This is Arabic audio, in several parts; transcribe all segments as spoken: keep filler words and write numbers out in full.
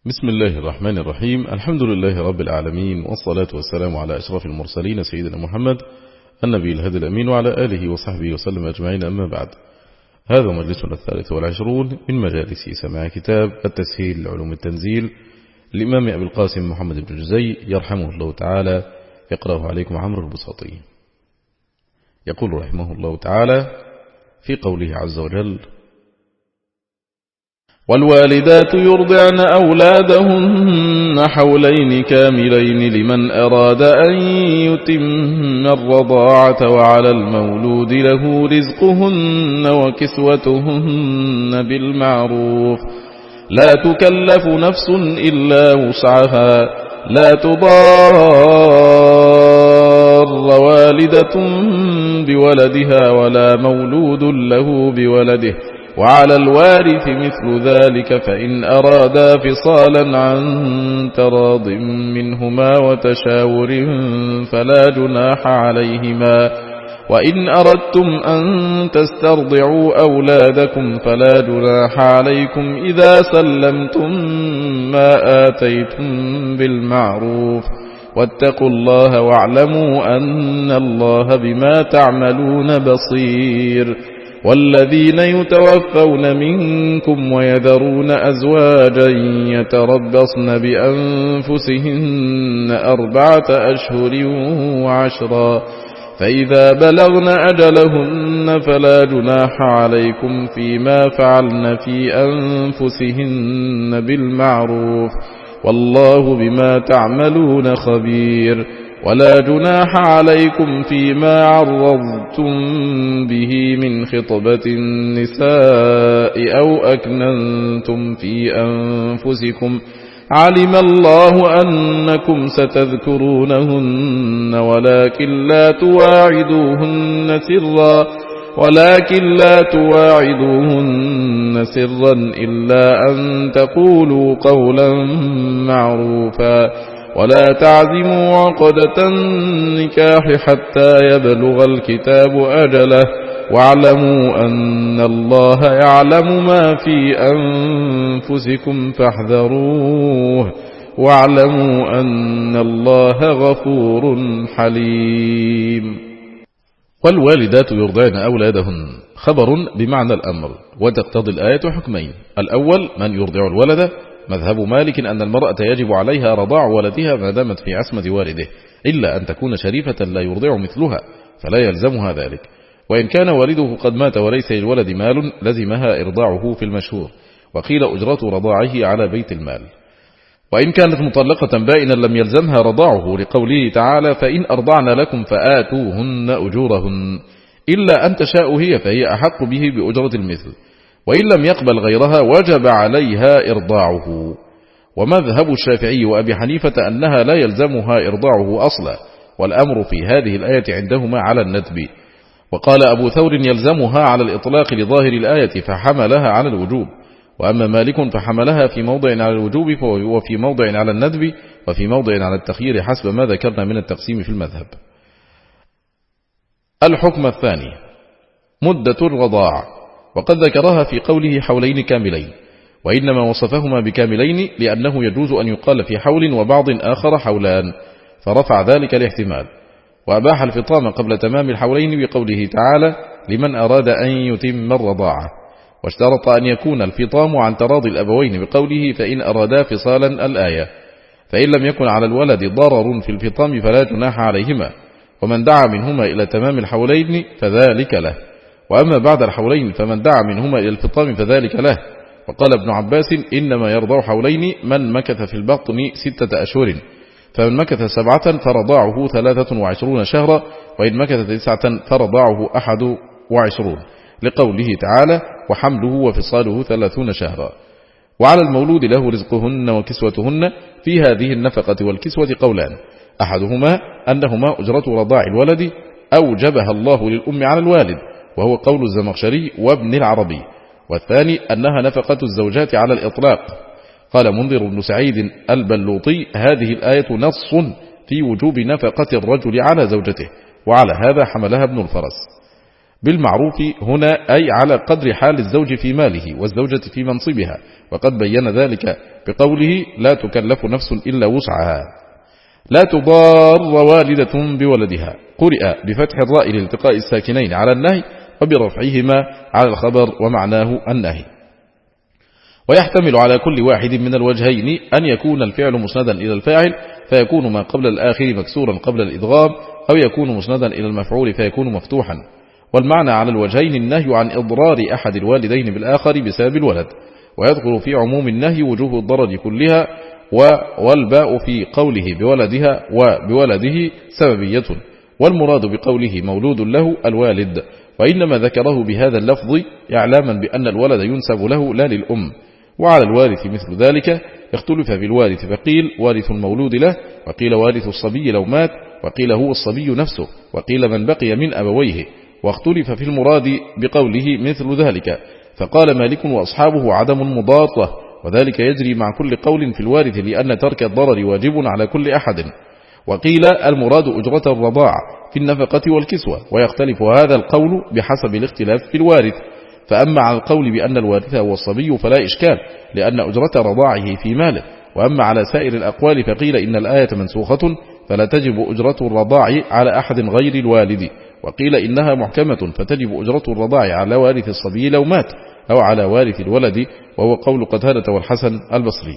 بسم الله الرحمن الرحيم. الحمد لله رب العالمين، والصلاة والسلام على أشرف المرسلين سيدنا محمد النبي الهادي الأمين وعلى آله وصحبه وسلم أجمعين، أما بعد. هذا مجلسنا الثالث والعشرون من مجالس سماع كتاب التسهيل لعلوم التنزيل للإمام أبي القاسم محمد بن جزي يرحمه الله تعالى، يقرأه عليكم عمرو البساطي. يقول رحمه الله تعالى في قوله عز وجل: والوالدات يرضعن أولادهن حولين كاملين لمن أراد أن يتم الرضاعة، وعلى المولود له رزقهن وكسوتهن بالمعروف، لا تكلف نفس إلا وسعها، لا تضار والدة بولدها ولا مولود له بولده، وعلى الوارث مثل ذلك، فإن أرادا فصالا عن تراض منهما وتشاور فلا جناح عليهما، وإن أردتم أن تسترضعوا أولادكم فلا جناح عليكم إذا سلمتم ما آتيتم بالمعروف، واتقوا الله واعلموا أن الله بما تعملون بصير. والذين يتوفون منكم ويذرون أزواجا يتربصن بأنفسهن أربعة أشهر وعشرا، فإذا بلغن أجلهن فلا جناح عليكم فيما فعلن في أنفسهن بالمعروف، والله بما تعملون خبير. ولا جناح عليكم فيما عرضتم به من خطبة النساء أو أكننتم في أنفسكم، علم الله أنكم ستذكرونهن ولكن لا تواعدوهن سرا ولكن لا تواعدوهن سرا إلا أن تقولوا قولا معروفا، ولا تعزموا عقدة النكاح حتى يبلغ الكتاب أجله، واعلموا أن الله يعلم ما في أنفسكم فاحذروه، واعلموا أن الله غفور حليم. والوالدات يرضعن أولادهن خبر بمعنى الأمر، وتقتضي الآية حكمين: الأول من يرضع الولد، مذهب مالك أن المرأة يجب عليها رضاع ولدها ما دامت في عصمة والده، إلا أن تكون شريفة لا يرضع مثلها فلا يلزمها ذلك، وإن كان والده قد مات وليس للولد مال لزمها إرضاعه في المشهور، وقيل أجرة رضاعه على بيت المال. وإن كانت مطلقة بائنا لم يلزمها رضاعه، لقوله تعالى: فإن أرضعن لكم فآتوهن أجورهن، إلا أن تشاء هي فهي أحق به بأجرة المثل، وإن لم يقبل غيرها وجب عليها إرضاعه. ومذهب الشافعي وأبي حنيفة أنها لا يلزمها إرضاعه أصلا، والأمر في هذه الآية عندهما على الندب. وقال أبو ثور يلزمها على الإطلاق لظاهر الآية فحملها على الوجوب، وأما مالك فحملها في موضع على الوجوب وفي موضع على الندب وفي موضع على التخيير حسب ما ذكرنا من التقسيم في المذهب. الحكم الثاني مدة الرضاع، وقد ذكرها في قوله حولين كاملين، وإنما وصفهما بكاملين لأنه يجوز أن يقال في حول وبعض آخر حولان، فرفع ذلك الاحتمال، وأباح الفطام قبل تمام الحولين بقوله تعالى: لمن أراد أن يتم الرضاعة، واشترط أن يكون الفطام عن تراضي الأبوين بقوله: فإن أرادا فصالا الآية، فإن لم يكن على الولد ضرر في الفطام فلا جناح عليهما، ومن دعا منهما إلى تمام الحولين فذلك له، وأما بعد الحولين فمن دعا منهما إلى الفطام فذلك له. وقال ابن عباس: إنما يرضع حولين من مكث في البطن ستة أشهر، فمن مكث سبعة فرضاعه ثلاثة وعشرون شهرا، وإن مكث تسعة فرضاعه أحد وعشرون، لقوله تعالى: وحمله وفصاله ثلاثون شهرا. وعلى المولود له رزقهن وكسوتهن، في هذه النفقة والكسوة قولان: أحدهما أنهما أجرة رضاع الولد أوجبها الله للأم على الوالد، وهو قول الزمخشري وابن العربي، والثاني أنها نفقة الزوجات على الإطلاق. قال منذر بن سعيد البلوطي: هذه الآية نص في وجوب نفقة الرجل على زوجته، وعلى هذا حملها ابن الفرس. بالمعروف هنا أي على قدر حال الزوج في ماله والزوجة في منصبها، وقد بين ذلك بقوله لا تكلف نفس إلا وسعها. لا تضار والدة بولدها، قرئ بفتح الراء لالتقاء الساكنين على النهي وبرفعهما على الخبر ومعناه النهي. ويحتمل على كل واحد من الوجهين أن يكون الفعل مسندا إلى الفاعل فيكون ما قبل الآخر مكسورا قبل الإدغام، أو يكون مسندا إلى المفعول فيكون مفتوحا. والمعنى على الوجهين النهي عن إضرار أحد الوالدين بالآخر بسبب الولد، ويدخل في عموم النهي وجوه الضرر كلها، والباء في قوله بولدها وبولده سببية، والمراد بقوله مولود له الوالد، وإنما ذكره بهذا اللفظ إعلاما بأن الولد ينسب له لا للأم. وعلى الوارث مثل ذلك، اختلف في الوارث فقيل وارث المولود له، وقيل وارث الصبي لو مات، وقيل هو الصبي نفسه، وقيل من بقي من أبويه، واختلف في المراد بقوله مثل ذلك، فقال مالك وأصحابه عدم مضاطة، وذلك يجري مع كل قول في الوارث لأن ترك الضرر واجب على كل أحد. وقيل المراد أجرة الرضاع في النفقة والكسوة، ويختلف هذا القول بحسب الاختلاف في الوارث. فأما على القول بأن الوارث هو الصبي فلا إشكال، لأن أجرة رضاعه في ماله. وأما على سائر الأقوال فقيل إن الآية منسوخة فلا تجب أجرة الرضاع على أحد غير الوالد، وقيل إنها محكمة فتجب أجرة الرضاع على وارث الصبي لو مات، أو على وارث الولد، وهو قول قتادة والحسن البصري.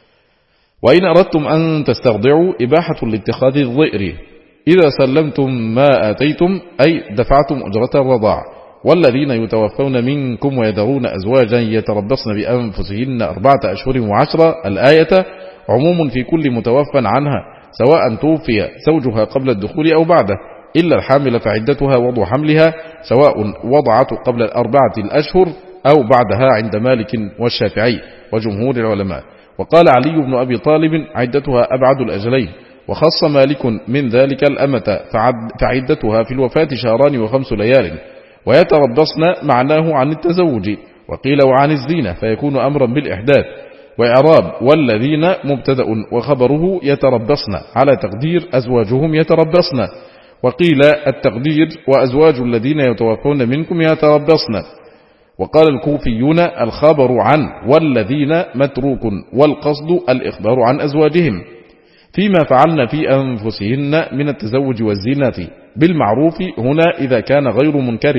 وإن أردتم أن تستخضعوا إباحة لاتخاذ الضئر إذا سلمتم ما آتيتم، أي دفعتم أجرة الرضاع. والذين يتوفون منكم ويذرون أزواجا يتربصن بأنفسهن أربعة أشهر وعشرة، الآية عموم في كل متوفى عنها، سواء توفي زوجها قبل الدخول أو بعده، إلا الحامل فعدتها وضع حملها، سواء وضعته قبل الأربعة الأشهر أو بعدها عند مالك والشافعي وجمهور العلماء. وقال علي بن أبي طالب عدتها أبعد الأجلين، وخص مالك من ذلك الأمة فعدتها في الوفاة شهران وخمس ليال. ويتربصن معناه عن التزوج، وقيل وعن الزينة فيكون أمرا بالإحداث. وإعراب والذين مبتدأ وخبره يتربصن على تقدير أزواجهم يتربصن، وقيل التقدير وأزواج الذين يتوفون منكم يتربصن. وقال الكوفيون الخبر عن والذين متروك، والقصد الإخبار عن أزواجهم فيما فعلن في أنفسهن من التزوج والزينة بالمعروف هنا إذا كان غير منكر.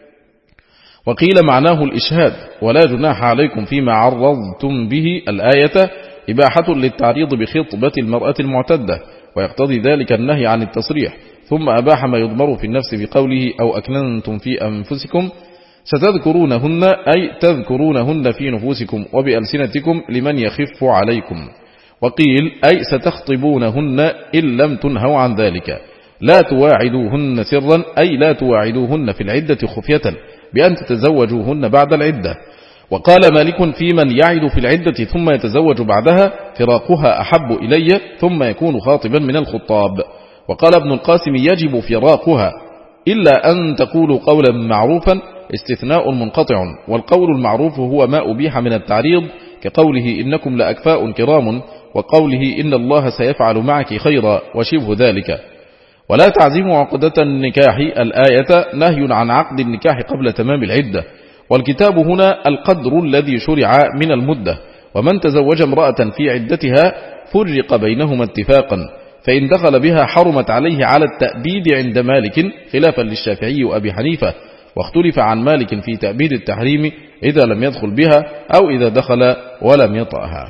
وقيل معناه الإشهاد، ولا جناح عليكم فيما عرضتم به، الآية إباحة للتعريض بخطبة المرأة المعتدة، ويقتضي ذلك النهي عن التصريح. ثم أباح ما يضمر في النفس بقوله أو أكننتم في أنفسكم ستذكرونهن، أي تذكرونهن في نفوسكم وبألسنتكم لمن يخف عليكم. وقيل أي ستخطبونهن إن لم تنهوا عن ذلك. لا تواعدوهن سرا، أي لا تواعدوهن في العدة خفية بأن تتزوجوهن بعد العدة. وقال مالك في من يعد في العدة ثم يتزوج بعدها فراقها أحب إلي، ثم يكون خاطبا من الخطاب. وقال ابن القاسم يجب فراقها إلا أن تقولوا قولا معروفا، استثناء منقطع. والقول المعروف هو ما أبيح من التعريض، كقوله إنكم لأكفاء كرام، وقوله إن الله سيفعل معك خيرا، وشبه ذلك. ولا تعزموا عقدة النكاح، الآية نهي عن عقد النكاح قبل تمام العدة. والكتاب هنا القدر الذي شرع من المدة، ومن تزوج امرأة في عدتها فرق بينهما اتفاقا، فإن دخل بها حرمت عليه على التأبيد عند مالك خلافا للشافعي وأبي حنيفة. واختلف عن مالك في تأبيد التحريم إذا لم يدخل بها أو إذا دخل ولم يطأها.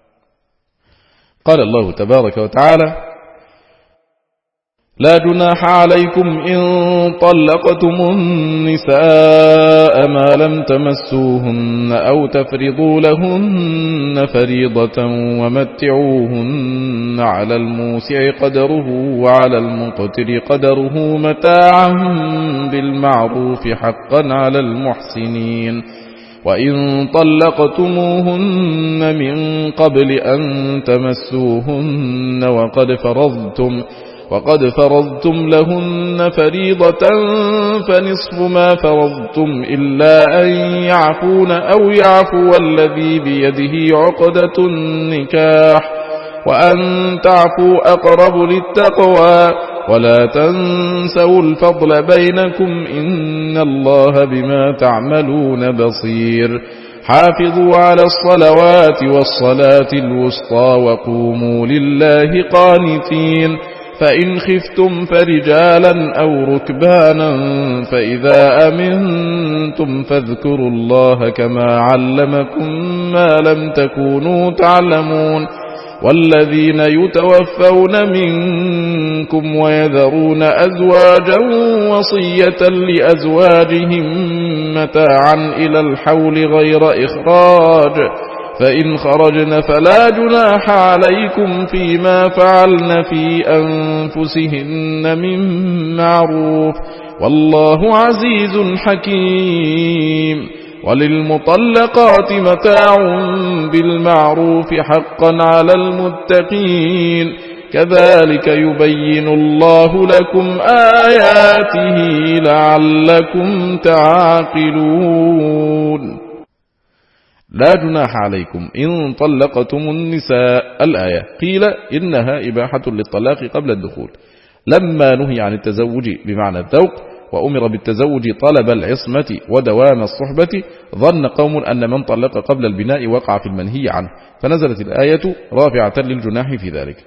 قال الله تبارك وتعالى لا جناح عليكم إن طلقتم النساء ما لم تمسوهن أو تفرضوا لهن فريضة ومتعوهن على الموسع قدره وعلى المقتر قدره متاعا بالمعروف حقا على المحسنين. وإن طلقتموهن من قبل أن تمسوهن وقد فرضتم وقد فرضتم لهن فريضة فنصف ما فرضتم إلا أن يعفون أو يعفو الذي بيده عقدة النكاح وأن تعفوا أقرب للتقوى ولا تنسوا الفضل بينكم إن الله بما تعملون بصير حافظوا على الصلوات والصلاة الوسطى وقوموا لله قانتين فإن خفتم فرجالا أو ركبانا فإذا أمنتم فاذكروا الله كما علمكم ما لم تكونوا تعلمون والذين يتوفون منكم ويذرون أزواجا وصية لأزواجهم متاعا إلى الحول غير إخراج فإن خرجن فلا جناح عليكم فيما فعلن في أنفسهن من معروف والله عزيز حكيم وللمطلقات متاع بالمعروف حقا على المتقين كذلك يبين الله لكم آياته لعلكم تعقلون لا جناح عليكم إن طلقتم النساء الآية قيل إنها إباحة للطلاق قبل الدخول لما نهي عن التزوج بمعنى الذوق وأمر بالتزوج طلب العصمة ودوام الصحبة ظن قوم أن من طلق قبل البناء وقع في المنهي عنه فنزلت الآية رافعة للجناح في ذلك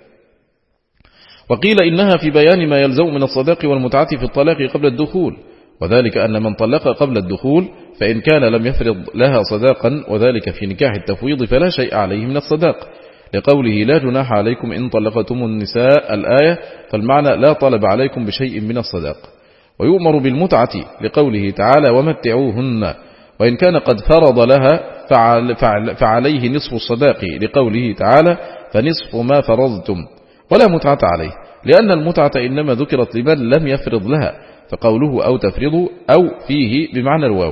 وقيل إنها في بيان ما يلزم من الصداق والمتعة في الطلاق قبل الدخول وذلك أن من طلق قبل الدخول فإن كان لم يفرض لها صداقا وذلك في نكاح التفويض فلا شيء عليه من الصداق لقوله لا جناح عليكم إن طلقتم النساء الآية فالمعنى لا طلب عليكم بشيء من الصداق ويؤمر بالمتعة لقوله تعالى ومتعوهن وإن كان قد فرض لها فعل فعل فعليه نصف الصداق لقوله تعالى فنصف ما فرضتم ولا متعة عليه لأن المتعة إنما ذكرت لمن لم يفرض لها فقوله أو تفرضوا أو فيه بمعنى الواو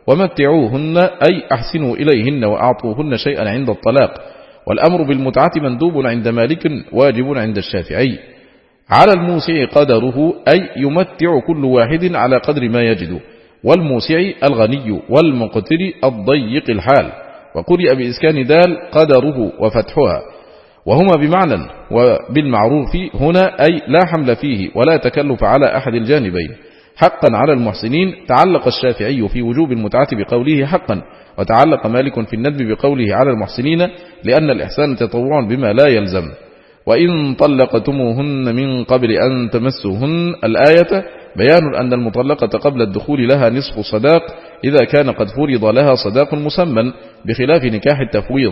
ومتعوهن أي أحسنوا إليهن وأعطوهن شيئا عند الطلاق والأمر بالمتعة مندوب عند مالك واجب عند الشافعي على الموسع قدره أي يمتع كل واحد على قدر ما يجد والموسع الغني والمقتر الضيق الحال وقرئ بإسكان دال قدره وفتحها وهما بمعنى وبالمعروف هنا أي لا حمل فيه ولا تكلف على أحد الجانبين حقا على المحسنين تعلق الشافعي في وجوب المتعة بقوله حقا وتعلق مالك في الندب بقوله على المحسنين لأن الإحسان تطوع بما لا يلزم وإن طلقتموهن من قبل أن تمسوهن الآية بيان أن المطلقة قبل الدخول لها نصف صداق إذا كان قد فرض لها صداق مسمى بخلاف نكاح التفويض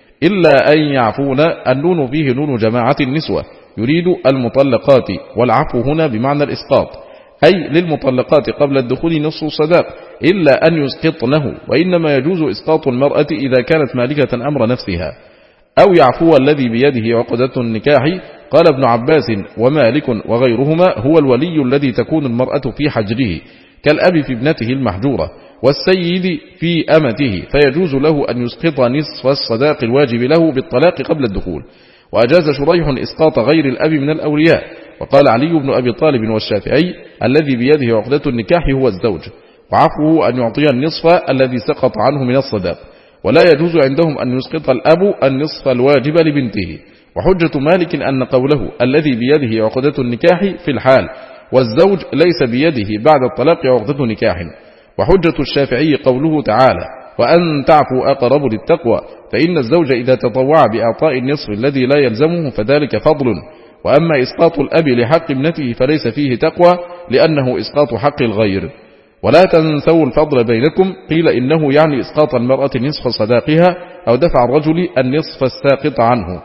إلا أن يعفون النون فيه نون جماعة النسوة يريد المطلقات والعفو هنا بمعنى الإسقاط أي للمطلقات قبل الدخول نصف صداق إلا أن يسقطنه وإنما يجوز إسقاط المرأة إذا كانت مالكة أمر نفسها أو يعفو الذي بيده عقدة النكاح قال ابن عباس ومالك وغيرهما هو الولي الذي تكون المرأة في حجره كالأب في ابنته المحجورة والسيد في أمته فيجوز له أن يسقط نصف الصداق الواجب له بالطلاق قبل الدخول وأجاز شريح إسقاط غير الأب من الأولياء وقال علي بن أبي طالب والشافعي الذي بيده عقدة النكاح هو الزوج وعفوه أن يعطي النصف الذي سقط عنه من الصداق ولا يجوز عندهم أن يسقط الأب النصف الواجب لبنته وحجة مالك أن قوله الذي بيده عقدة النكاح في الحال والزوج ليس بيده بعد الطلاق عقدة نكاح وحجة الشافعي قوله تعالى وأن تعفوا أقرب للتقوى فإن الزوج إذا تطوع بإعطاء النصف الذي لا يلزمه فذلك فضل وأما إسقاط الأب لحق ابنته فليس فيه تقوى لأنه إسقاط حق الغير ولا تنسوا الفضل بينكم قيل إنه يعني إسقاط المرأة نصف صداقها أو دفع الرجل النصف الساقط عنه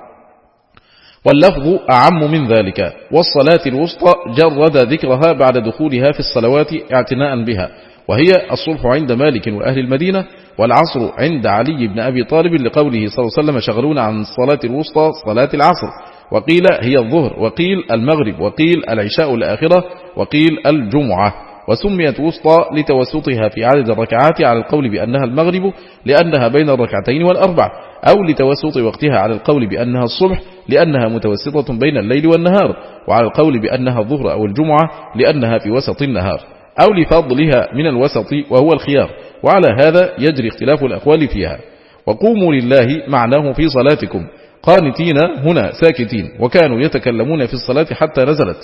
واللفظ أعم من ذلك والصلاة الوسطى جرد ذكرها بعد دخولها في الصلوات اعتناء بها وهي الصلح عند مالك وأهل المدينة والعصر عند علي بن أبي طالب لقوله صلى الله عليه وسلم شغلون عن الصلاة الوسطى صلاة العصر وقيل هي الظهر وقيل المغرب وقيل العشاء الآخرة وقيل الجمعة وسميت وسطى لتوسطها في عدد الركعات على القول بأنها المغرب لأنها بين الركعتين والأربع أو لتوسط وقتها على القول بأنها الصبح لأنها متوسطة بين الليل والنهار وعلى القول بأنها الظهر أو الجمعة لأنها في وسط النهار أو لفضلها من الوسط وهو الخيار وعلى هذا يجري اختلاف الأقوال فيها وقوموا لله معناه في صلاتكم قانتين هنا ساكتين وكانوا يتكلمون في الصلاة حتى نزلت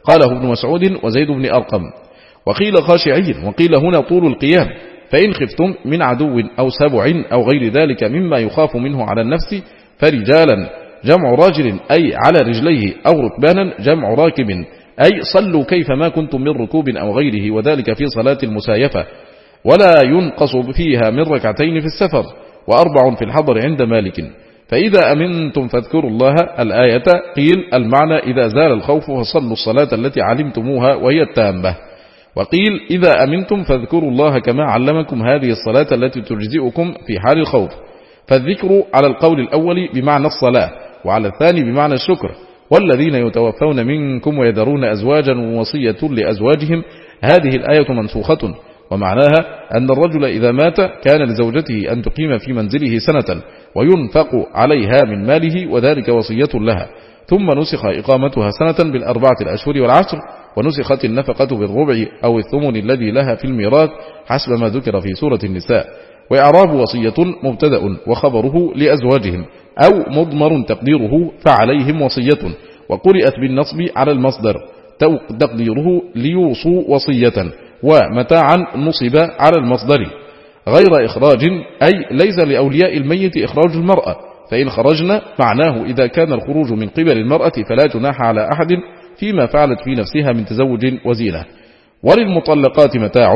قاله ابن مسعود وزيد بن أرقم. وقيل خاشعين، وقيل هنا طول القيام، فإن خفتم من عدو أو سبع أو غير ذلك مما يخاف منه على النفس فرجالا جمع راجل أي على رجليه، أو ركبانا جمع راكب أي صلوا كيفما كنتم من ركوب أو غيره، وذلك في صلاة المسايفة، ولا ينقص فيها من ركعتين في السفر، وأربع في الحضر عند مالك. فإذا أمنتم فاذكروا الله الآية. قيل المعنى إذا زال الخوف فصلوا الصلاة التي علمتموها وهي التامة. وقيل إذا أمنتم فاذكروا الله كما علمكم هذه الصلاة التي تجزئكم في حال الخوف. فالذكر على القول الأول بمعنى الصلاة، وعلى الثاني بمعنى الشكر. والذين يتوفون منكم ويذرون أزواجا وصية لأزواجهم، هذه الآية منسوخة، ومعناها أن الرجل إذا مات كان لزوجته أن تقيم في منزله سنة وينفق عليها من ماله، وذلك وصية لها. ثم نسخ إقامتها سنة بالأربعة الأشهر والعشر، ونسخت النفقة بالربع أو الثمن الذي لها في الميراث حسب ما ذكر في سورة النساء. وإعراب وصية مبتدأ وخبره لأزواجهم، أو مضمر تقديره فعليهم وصية، وقرئت بالنصب على المصدر تقديره ليوصوا وصية، ومتاعا نصب على المصدر غير إخراج، أي ليس لأولياء الميت إخراج المرأة، فإن خرجنا معناه إذا كان الخروج من قبل المرأة فلا جناح على أحد فيما فعلت في نفسها من تزوج وزينة. وللمطلقات متاع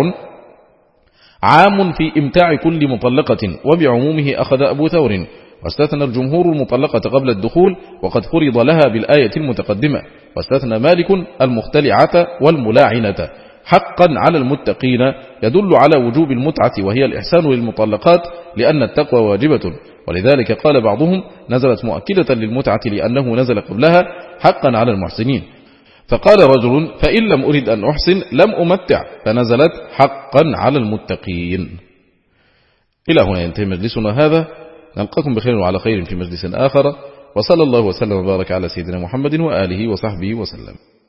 عام في إمتاع كل مطلقة، وبعمومه أخذ أبو ثور، واستثنى الجمهور المطلقة قبل الدخول، وقد فرض لها بالآية المتقدمة. واستثنى مالك المختلعة والملاعنة. حقا على المتقين يدل على وجوب المتعة وهي الإحسان للمطلقات، لأن التقوى واجبة، ولذلك قال بعضهم نزلت مؤكدة للمتعة لأنه نزل قبلها حقا على المحسنين. فقال رجل فإن لم أريد أن أحسن لم أمتع، فنزلت حقا على المتقين. إلى هنا ينتهي مجلسنا هذا، نلقاكم بخير وعلى خير في مجلس آخر، وصلى الله وسلم وبارك على سيدنا محمد وآله وصحبه وسلم.